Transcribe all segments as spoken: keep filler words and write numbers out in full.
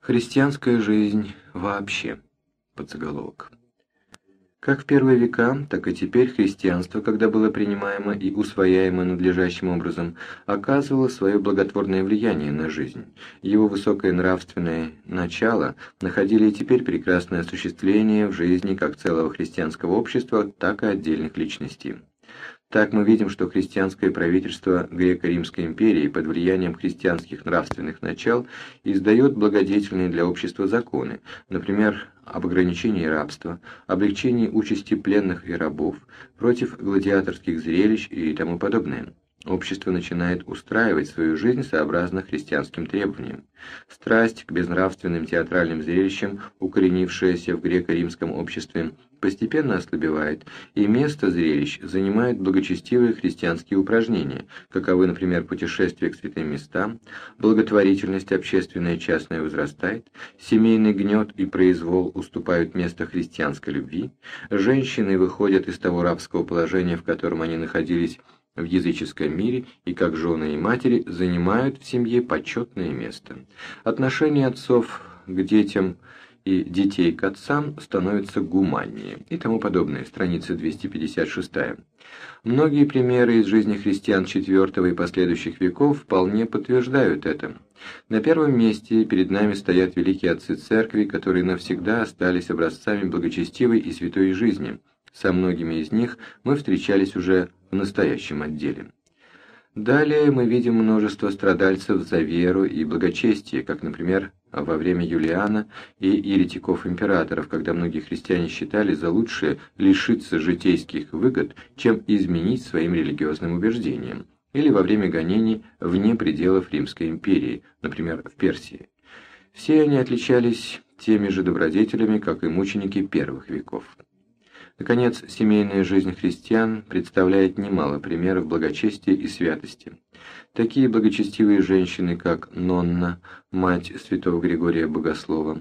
Христианская жизнь вообще. Подзаголовок. Как в первые века, так и теперь христианство, когда было принимаемо и усвояемо надлежащим образом, оказывало свое благотворное влияние на жизнь. Его высокое нравственное начало находили и теперь прекрасное осуществление в жизни как целого христианского общества, так и отдельных личностей. Так мы видим, что христианское правительство Греко-Римской империи под влиянием христианских нравственных начал издает благодетельные для общества законы, например, об ограничении рабства, облегчении участи пленных и рабов, против гладиаторских зрелищ и тому подобное. Общество начинает устраивать свою жизнь сообразно христианским требованиям. Страсть к безнравственным театральным зрелищам, укоренившаяся в греко-римском обществе, постепенно ослабевает, и место зрелищ занимают благочестивые христианские упражнения, каковы, например, путешествия к святым местам, благотворительность общественная и частная возрастает, семейный гнет и произвол уступают место христианской любви, женщины выходят из того рабского положения, в котором они находились в языческом мире, и как жены и матери занимают в семье почетное место. Отношения отцов к детям и детей к отцам становятся гуманнее и тому подобное. Страница двести пятьдесят шесть. Многие примеры из жизни христиан четвёртого и последующих веков вполне подтверждают это. На первом месте перед нами стоят великие отцы церкви, которые навсегда остались образцами благочестивой и святой жизни. Со многими из них мы встречались уже в настоящем отделе. Далее мы видим множество страдальцев за веру и благочестие, как, например, во время Юлиана и еретиков-императоров, когда многие христиане считали за лучшее лишиться житейских выгод, чем изменить своим религиозным убеждениям, или во время гонений вне пределов Римской империи, например, в Персии. Все они отличались теми же добродетелями, как и мученики первых веков. Наконец, семейная жизнь христиан представляет немало примеров благочестия и святости. Такие благочестивые женщины, как Нонна, мать святого Григория Богослова,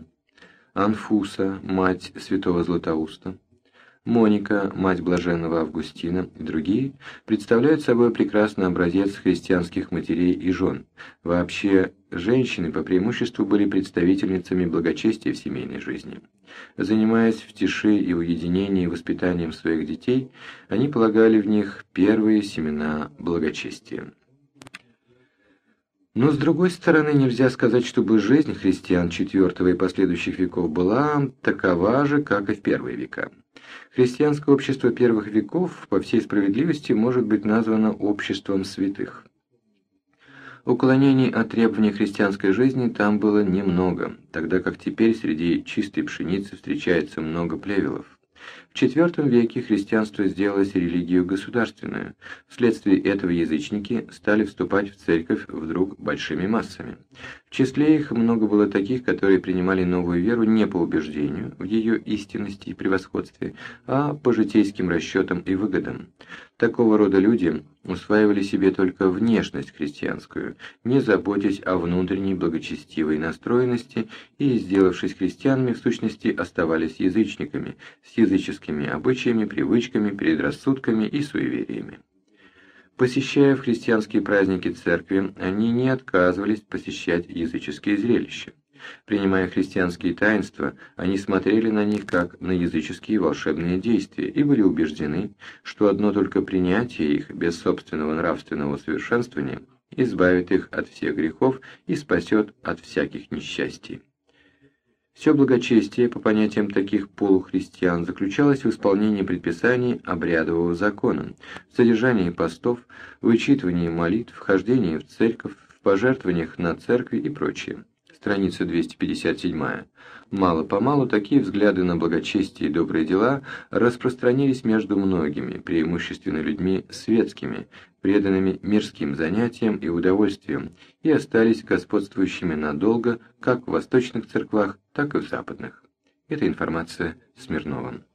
Анфуса, мать святого Златоуста, Моника, мать блаженного Августина и другие, представляют собой прекрасный образец христианских матерей и жен. Вообще, женщины по преимуществу были представительницами благочестия в семейной жизни. Занимаясь в тиши и уединении воспитанием своих детей, они полагали в них первые семена благочестия. Но, с другой стороны, нельзя сказать, чтобы жизнь христиан четвёртого и последующих веков была такова же, как и в первые века. Христианское общество первых веков, по всей справедливости, может быть названо обществом святых. Уклонений от требований христианской жизни там было немного, тогда как теперь среди чистой пшеницы встречается много плевелов. В четвёртом веке христианство сделалось религией государственную. Вследствие этого язычники стали вступать в церковь вдруг большими массами. В числе их много было таких, которые принимали новую веру не по убеждению в ее истинности и превосходстве, а по житейским расчетам и выгодам. Такого рода люди усваивали себе только внешность христианскую, не заботясь о внутренней благочестивой настроенности и, сделавшись христианами, в сущности оставались язычниками, с языческими обычаями, привычками, предрассудками и суевериями. Посещая в христианские праздники церкви, они не отказывались посещать языческие зрелища. Принимая христианские таинства, они смотрели на них как на языческие волшебные действия и были убеждены, что одно только принятие их без собственного нравственного совершенствования избавит их от всех грехов и спасет от всяких несчастий. Все благочестие, по понятиям таких полухристиан, заключалось в исполнении предписаний обрядового закона, в содержании постов, вычитывании молитв, вхождении в церковь, в пожертвованиях на церкви и прочее. Страница двести пятьдесят семь. Мало-помалу такие взгляды на благочестие и добрые дела распространились между многими, преимущественно людьми светскими, преданными мирским занятиям и удовольствиям, и остались господствующими надолго как в восточных церквах, так и в западных. Это информация Смирновым.